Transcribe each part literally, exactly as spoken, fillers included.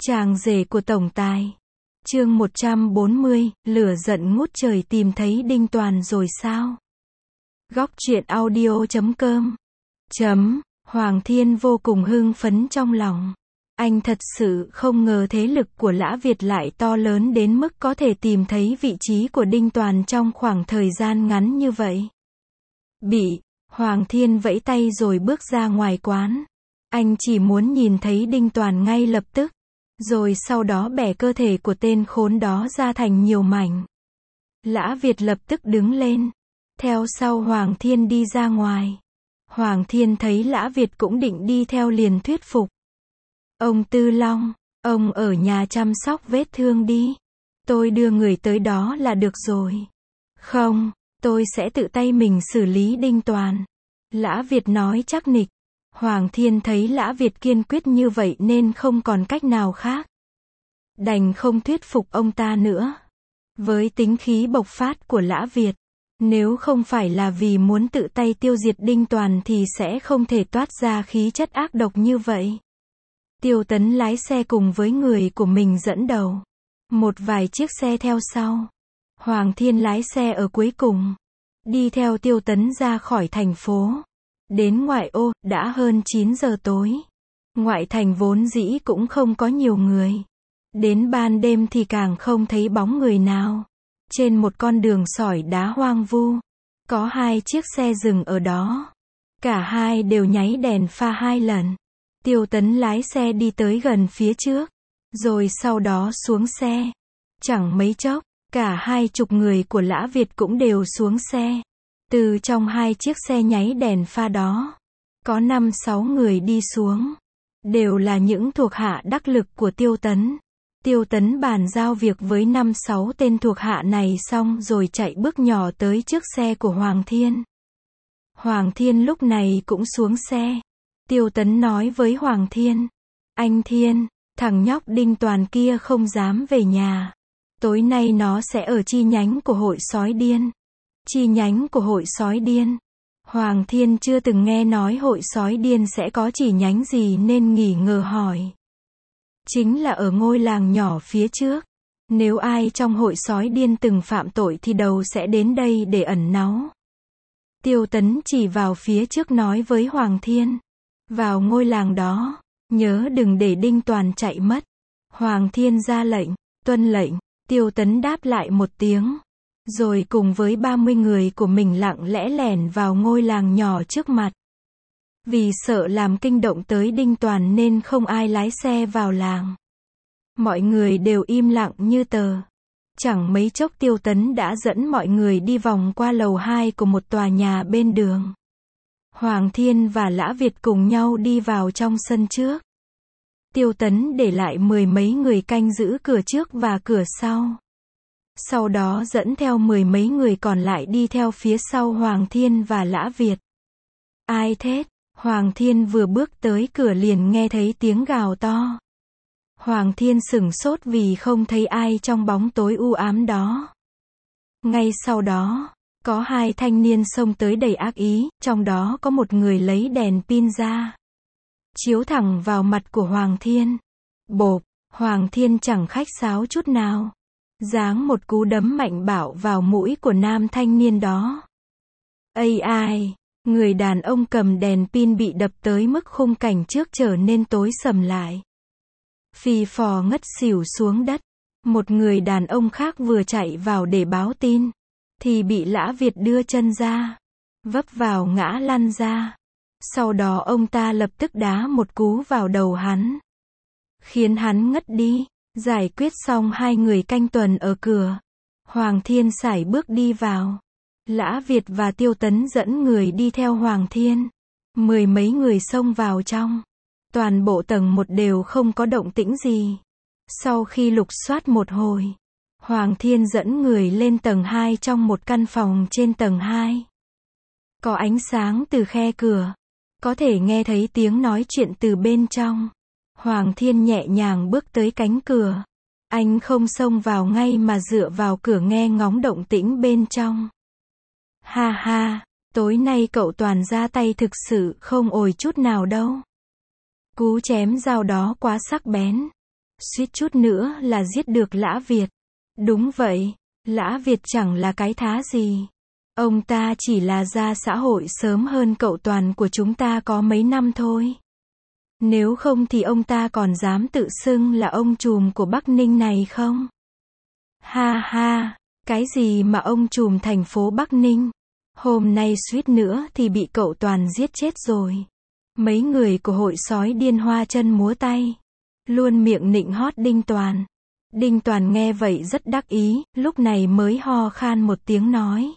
Chàng rể của tổng tài. Chương một trăm bốn mươi, lửa giận ngút trời tìm thấy Đinh Toàn rồi sao? Góc truyện audio chấm com. Chấm, Hoàng Thiên vô cùng hưng phấn trong lòng. Anh thật sự không ngờ thế lực của Lã Việt lại to lớn đến mức có thể tìm thấy vị trí của Đinh Toàn trong khoảng thời gian ngắn như vậy. Bị, Hoàng Thiên vẫy tay rồi bước ra ngoài quán. Anh chỉ muốn nhìn thấy Đinh Toàn ngay lập tức. Rồi sau đó bẻ cơ thể của tên khốn đó ra thành nhiều mảnh. Lã Việt lập tức đứng lên. Theo sau Hoàng Thiên đi ra ngoài. Hoàng Thiên thấy Lã Việt cũng định đi theo liền thuyết phục. Ông Tư Long, ông ở nhà chăm sóc vết thương đi. Tôi đưa người tới đó là được rồi. Không, tôi sẽ tự tay mình xử lý Đinh Toàn. Lã Việt nói chắc nịch. Hoàng Thiên thấy Lã Việt kiên quyết như vậy nên không còn cách nào khác. Đành không thuyết phục ông ta nữa. Với tính khí bộc phát của Lã Việt, nếu không phải là vì muốn tự tay tiêu diệt Đinh Toàn thì sẽ không thể toát ra khí chất ác độc như vậy. Tiêu Tấn lái xe cùng với người của mình dẫn đầu. Một vài chiếc xe theo sau. Hoàng Thiên lái xe ở cuối cùng. Đi theo Tiêu Tấn ra khỏi thành phố. Đến ngoại ô, đã hơn chín giờ tối. Ngoại thành vốn dĩ cũng không có nhiều người. Đến ban đêm thì càng không thấy bóng người nào. Trên một con đường sỏi đá hoang vu, có hai chiếc xe dừng ở đó. Cả hai đều nháy đèn pha hai lần. Tiêu Tấn lái xe đi tới gần phía trước, rồi sau đó xuống xe. Chẳng mấy chốc, cả hai chục người của Lã Việt cũng đều xuống xe. Từ trong hai chiếc xe nháy đèn pha đó, có năm sáu người đi xuống. Đều là những thuộc hạ đắc lực của Tiêu Tấn. Tiêu Tấn bàn giao việc với năm sáu tên thuộc hạ này xong rồi chạy bước nhỏ tới trước xe của Hoàng Thiên. Hoàng Thiên lúc này cũng xuống xe. Tiêu Tấn nói với Hoàng Thiên. Anh Thiên, thằng nhóc Đinh Toàn kia không dám về nhà. Tối nay nó sẽ ở chi nhánh của hội sói điên. Chi nhánh của hội sói điên. Hoàng Thiên chưa từng nghe nói hội sói điên sẽ có chi nhánh gì nên nghỉ ngờ hỏi. Chính là ở ngôi làng nhỏ phía trước. Nếu ai trong hội sói điên từng phạm tội thì đầu sẽ đến đây để ẩn náu. Tiêu Tấn chỉ vào phía trước nói với Hoàng Thiên. Vào ngôi làng đó, nhớ đừng để Đinh Toàn chạy mất. Hoàng Thiên ra lệnh, tuân lệnh. Tiêu Tấn đáp lại một tiếng. Rồi cùng với ba mươi người của mình lặng lẽ lẻn vào ngôi làng nhỏ trước mặt. Vì sợ làm kinh động tới Đinh Toàn nên không ai lái xe vào làng. Mọi người đều im lặng như tờ. Chẳng mấy chốc Tiêu Tấn đã dẫn mọi người đi vòng qua lầu hai của một tòa nhà bên đường. Hoàng Thiên và Lã Việt cùng nhau đi vào trong sân trước. Tiêu Tấn để lại mười mấy người canh giữ cửa trước và cửa sau. Sau đó dẫn theo mười mấy người còn lại đi theo phía sau Hoàng Thiên và Lã Việt. Ai thế? Hoàng Thiên vừa bước tới cửa liền nghe thấy tiếng gào to. Hoàng Thiên sửng sốt vì không thấy ai trong bóng tối u ám đó. Ngay sau đó, có hai thanh niên xông tới đầy ác ý, trong đó có một người lấy đèn pin ra. Chiếu thẳng vào mặt của Hoàng Thiên. Bộp, Hoàng Thiên chẳng khách sáo chút nào. Giáng một cú đấm mạnh bạo vào mũi của nam thanh niên đó. Ây ai, người đàn ông cầm đèn pin bị đập tới mức khung cảnh trước trở nên tối sầm lại. Phì phò ngất xỉu xuống đất. Một người đàn ông khác vừa chạy vào để báo tin, thì bị Lã Việt đưa chân ra, vấp vào ngã lăn ra. Sau đó ông ta lập tức đá một cú vào đầu hắn, khiến hắn ngất đi. Giải quyết xong hai người canh tuần ở cửa, Hoàng Thiên sải bước đi vào. Lã Việt và Tiêu Tấn dẫn người đi theo Hoàng Thiên. Mười mấy người xông vào trong. Toàn bộ tầng một đều không có động tĩnh gì. Sau khi lục soát một hồi, Hoàng Thiên dẫn người lên tầng hai trong một căn phòng trên tầng hai. Có ánh sáng từ khe cửa. Có thể nghe thấy tiếng nói chuyện từ bên trong. Hoàng Thiên nhẹ nhàng bước tới cánh cửa. Anh không xông vào ngay mà dựa vào cửa nghe ngóng động tĩnh bên trong. Ha ha, tối nay cậu Toàn ra tay thực sự không ồi chút nào đâu. Cú chém dao đó quá sắc bén. suýt chút nữa là giết được Lã Việt. Đúng vậy, Lã Việt chẳng là cái thá gì. Ông ta chỉ là ra xã hội sớm hơn cậu Toàn của chúng ta có mấy năm thôi. Nếu không thì ông ta còn dám tự xưng là ông trùm của Bắc Ninh này không? Ha ha, cái gì mà ông trùm thành phố Bắc Ninh? Hôm nay suýt nữa thì bị cậu Toàn giết chết rồi. Mấy người của hội sói điên hoa chân múa tay, luôn miệng nịnh hót Đinh Toàn. Đinh Toàn nghe vậy rất đắc ý, lúc này mới ho khan một tiếng nói.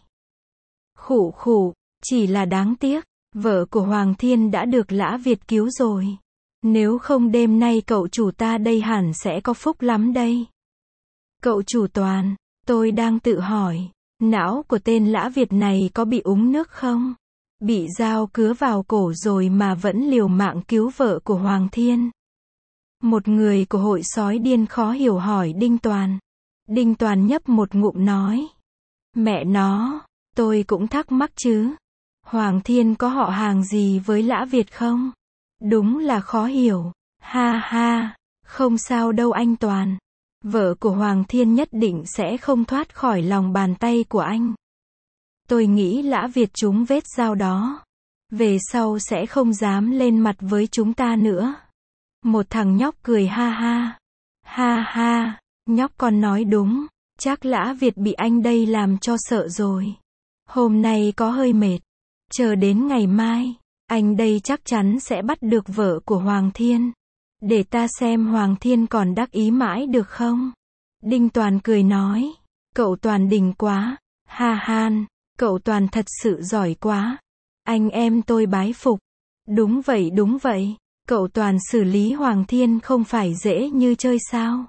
Khụ khụ, chỉ là đáng tiếc, vợ của Hoàng Thiên đã được Lã Việt cứu rồi. Nếu không đêm nay cậu chủ ta đây hẳn sẽ có phúc lắm đây. Cậu chủ Toàn, tôi đang tự hỏi, não của tên Lã Việt này có bị úng nước không? Bị dao cứa vào cổ rồi mà vẫn liều mạng cứu vợ của Hoàng Thiên. Một người của hội sói điên khó hiểu hỏi Đinh Toàn. Đinh Toàn nhấp một ngụm nói. Mẹ nó, tôi cũng thắc mắc chứ. Hoàng Thiên có họ hàng gì với Lã Việt không? Đúng là khó hiểu. Ha ha, không sao đâu anh Toàn. Vợ của Hoàng Thiên nhất định sẽ không thoát khỏi lòng bàn tay của anh. Tôi nghĩ Lã Việt trúng vết dao đó. Về sau sẽ không dám lên mặt với chúng ta nữa. Một thằng nhóc cười ha ha. Ha ha, nhóc con nói đúng. Chắc Lã Việt bị anh đây làm cho sợ rồi. Hôm nay có hơi mệt. Chờ đến ngày mai, anh đây chắc chắn sẽ bắt được vợ của Hoàng Thiên. Để ta xem Hoàng Thiên còn đắc ý mãi được không? Đinh Toàn cười nói. Cậu Toàn đỉnh quá. Ha han, cậu Toàn thật sự giỏi quá. Anh em tôi bái phục. Đúng vậy đúng vậy. Cậu Toàn xử lý Hoàng Thiên không phải dễ như chơi sao?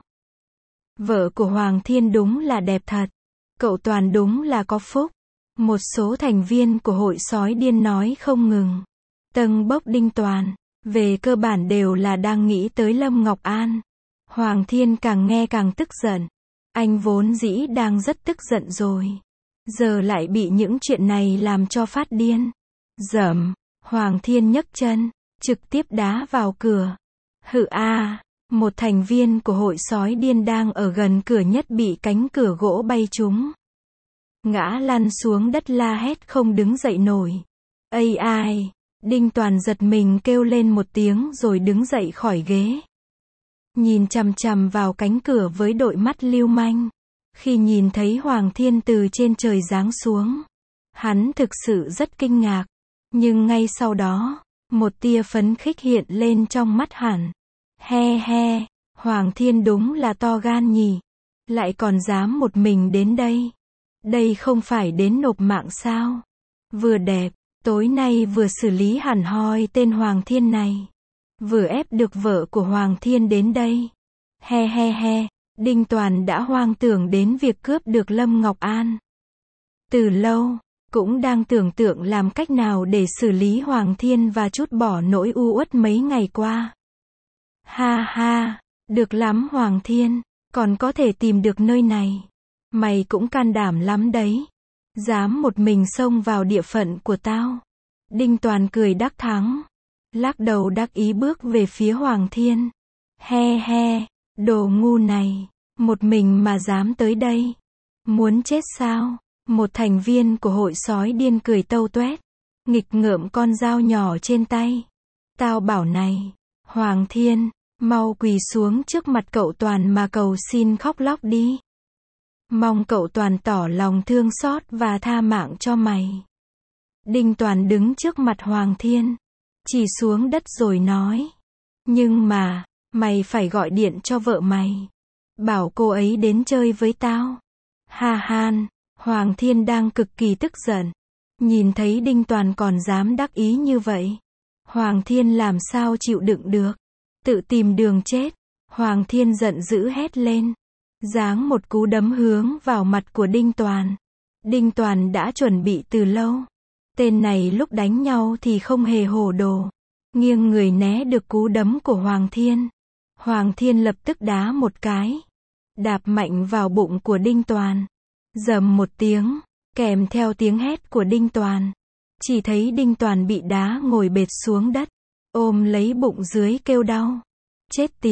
Vợ của Hoàng Thiên đúng là đẹp thật. Cậu Toàn đúng là có phúc. Một số thành viên của hội sói điên nói không ngừng. Tâng bốc Đinh Toàn. Về cơ bản đều là đang nghĩ tới Lâm Ngọc An. Hoàng Thiên càng nghe càng tức giận. Anh vốn dĩ đang rất tức giận rồi. Giờ lại bị những chuyện này làm cho phát điên. Dầm, Hoàng Thiên nhấc chân, trực tiếp đá vào cửa. Hự a, một thành viên của hội sói điên đang ở gần cửa nhất bị cánh cửa gỗ bay trúng. Ngã lăn xuống đất la hét không đứng dậy nổi. Ây ai, Đinh Toàn giật mình kêu lên một tiếng rồi đứng dậy khỏi ghế. Nhìn chằm chằm vào cánh cửa với đội mắt lưu manh. Khi nhìn thấy Hoàng Thiên từ trên trời giáng xuống, hắn thực sự rất kinh ngạc. Nhưng ngay sau đó, một tia phấn khích hiện lên trong mắt hắn. He he, Hoàng Thiên đúng là to gan nhỉ. Lại còn dám một mình đến đây. Đây không phải đến nộp mạng sao? Vừa đẹp, tối nay vừa xử lý hẳn hoi tên Hoàng Thiên này. Vừa ép được vợ của Hoàng Thiên đến đây. He he he, Đinh Toàn đã hoang tưởng đến việc cướp được Lâm Ngọc An. Từ lâu, cũng đang tưởng tượng làm cách nào để xử lý Hoàng Thiên và trút bỏ nỗi u uất mấy ngày qua. Ha ha, được lắm Hoàng Thiên, còn có thể tìm được nơi này. Mày cũng can đảm lắm đấy. Dám một mình xông vào địa phận của tao. Đinh Toàn cười đắc thắng. Lắc đầu đắc ý bước về phía Hoàng Thiên. He he, đồ ngu này, một mình mà dám tới đây. Muốn chết sao? Một thành viên của hội sói điên cười tâu tuét. Nghịch ngợm con dao nhỏ trên tay. Tao bảo này, Hoàng Thiên, mau quỳ xuống trước mặt cậu Toàn mà cầu xin khóc lóc đi. Mong cậu Toàn tỏ lòng thương xót và tha mạng cho mày. Đinh Toàn đứng trước mặt Hoàng Thiên, chỉ xuống đất rồi nói. Nhưng mà, mày phải gọi điện cho vợ mày. Bảo cô ấy đến chơi với tao. Ha han, Hoàng Thiên đang cực kỳ tức giận. Nhìn thấy Đinh Toàn còn dám đắc ý như vậy. Hoàng Thiên làm sao chịu đựng được. Tự tìm đường chết. Hoàng Thiên giận dữ hét lên. Giáng một cú đấm hướng vào mặt của Đinh Toàn. Đinh Toàn đã chuẩn bị từ lâu. Tên này lúc đánh nhau thì không hề hồ đồ. Nghiêng người né được cú đấm của Hoàng Thiên. Hoàng Thiên lập tức đá một cái. Đạp mạnh vào bụng của Đinh Toàn. Dầm một tiếng, kèm theo tiếng hét của Đinh Toàn. Chỉ thấy Đinh Toàn bị đá ngồi bệt xuống đất. Ôm lấy bụng dưới kêu đau. Chết tiệt,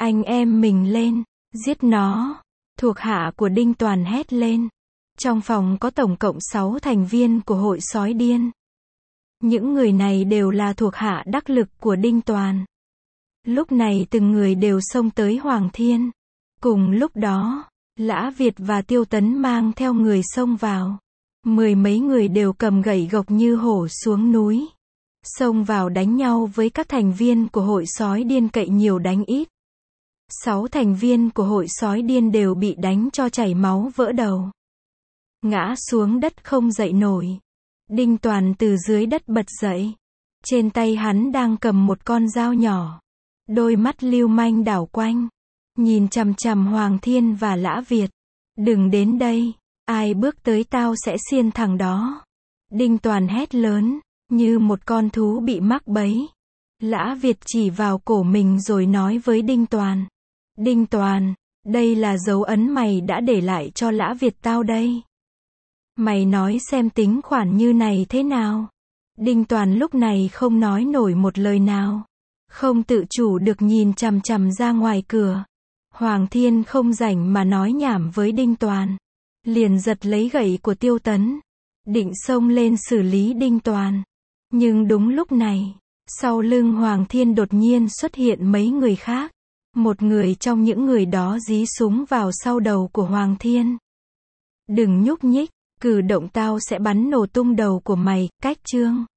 Anh em mình lên, giết nó. Thuộc hạ của Đinh Toàn hét lên. Trong phòng có tổng cộng sáu thành viên của hội sói điên. Những người này đều là thuộc hạ đắc lực của Đinh Toàn. Lúc này từng người đều xông tới Hoàng Thiên. Cùng lúc đó, Lã Việt và Tiêu Tấn mang theo người xông vào. Mười mấy người đều cầm gậy gộc như hổ xuống núi. Xông vào đánh nhau với các thành viên của hội sói điên, cậy nhiều đánh ít. Sáu thành viên của hội sói điên đều bị đánh cho chảy máu vỡ đầu. Ngã xuống đất không dậy nổi. Đinh Toàn từ dưới đất bật dậy. Trên tay hắn đang cầm một con dao nhỏ. Đôi mắt lưu manh đảo quanh. Nhìn chằm chằm Hoàng Thiên và Lã Việt. Đừng đến đây. Ai bước tới tao sẽ xiên thằng đó. Đinh Toàn hét lớn. Như một con thú bị mắc bẫy. Lã Việt chỉ vào cổ mình rồi nói với Đinh Toàn. Đinh Toàn, đây là dấu ấn mày đã để lại cho Lã Việt tao đây. Mày nói xem tính khoản như này thế nào? Đinh Toàn lúc này không nói nổi một lời nào. Không tự chủ được nhìn chằm chằm ra ngoài cửa. Hoàng Thiên không rảnh mà nói nhảm với Đinh Toàn. Liền giật lấy gậy của Tiêu Tấn. Định xông lên xử lý Đinh Toàn. Nhưng đúng lúc này, sau lưng Hoàng Thiên đột nhiên xuất hiện mấy người khác. Một người trong những người đó dí súng vào sau đầu của Hoàng Thiên. Đừng nhúc nhích, cử động tao sẽ bắn nổ tung đầu của mày, cách chương.